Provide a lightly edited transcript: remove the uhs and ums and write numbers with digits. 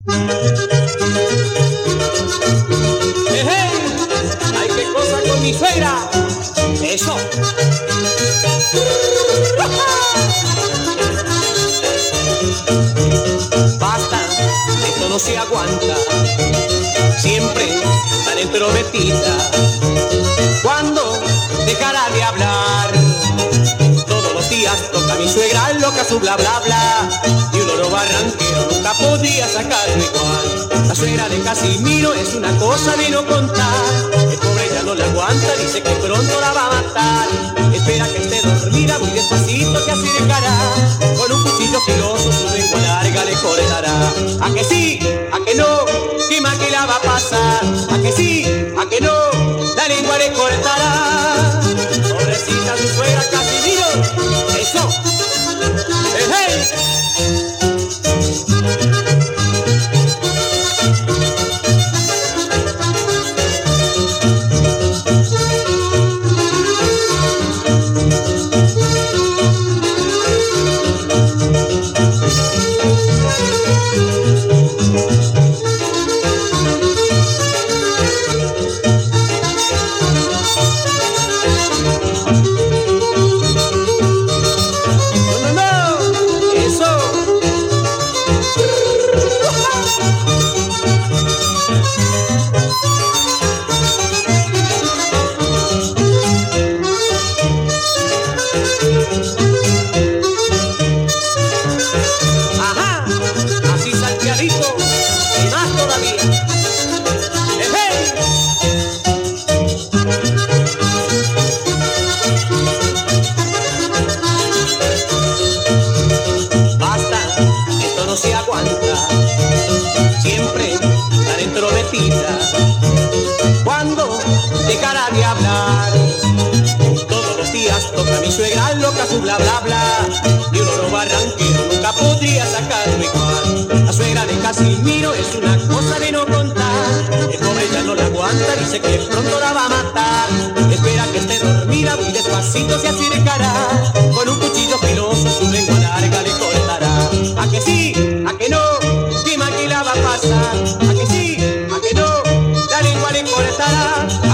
¡Ay, qué cosa con mi suegra! ¡Eso! Basta, esto no se aguanta. Siempre tan entrometida. ¿Cuándo dejará de hablar? Todos los días toca mi suegra loca su bla bla bla. Y un oro barranquero nunca podría sacarlo igual. La suegra de Casimiro es una cosa de no contar. El pobre ya no la aguanta, dice que pronto la va a matar. Espera que esté dormida, muy despacito se acercará. Con un cuchillo filoso su lengua larga le cortará. ¿A que sí? ¿A que no? ¿Qué más que la va a pasar? ¿A que sí? ¿A que no? La lengua le cortará. Pobrecita su suegra Casimiro. ¡Eso! ¡Hey! Ajá, así salteadito y más todavía. ¡Hey! Basta, esto no se aguanta. Siempre tan entrometida. ¿Cuándo dejará de hablar? Todos los días toca mi suegra loca su bla bla bla. Y un oro barranquero nunca podría sacarlo igual. La suegra de Casimiro es una cosa de no contar. El pobre ya no la aguanta, dice que pronto la va a matar. Espera que esté dormida, muy despacito se acercará. Con un cuchillo filoso su lengua larga le cortará. ¿A que sí? ¿A que no? ¿Qué más que la va a pasar? ¿A que sí? ¿A que no? La lengua le cortará.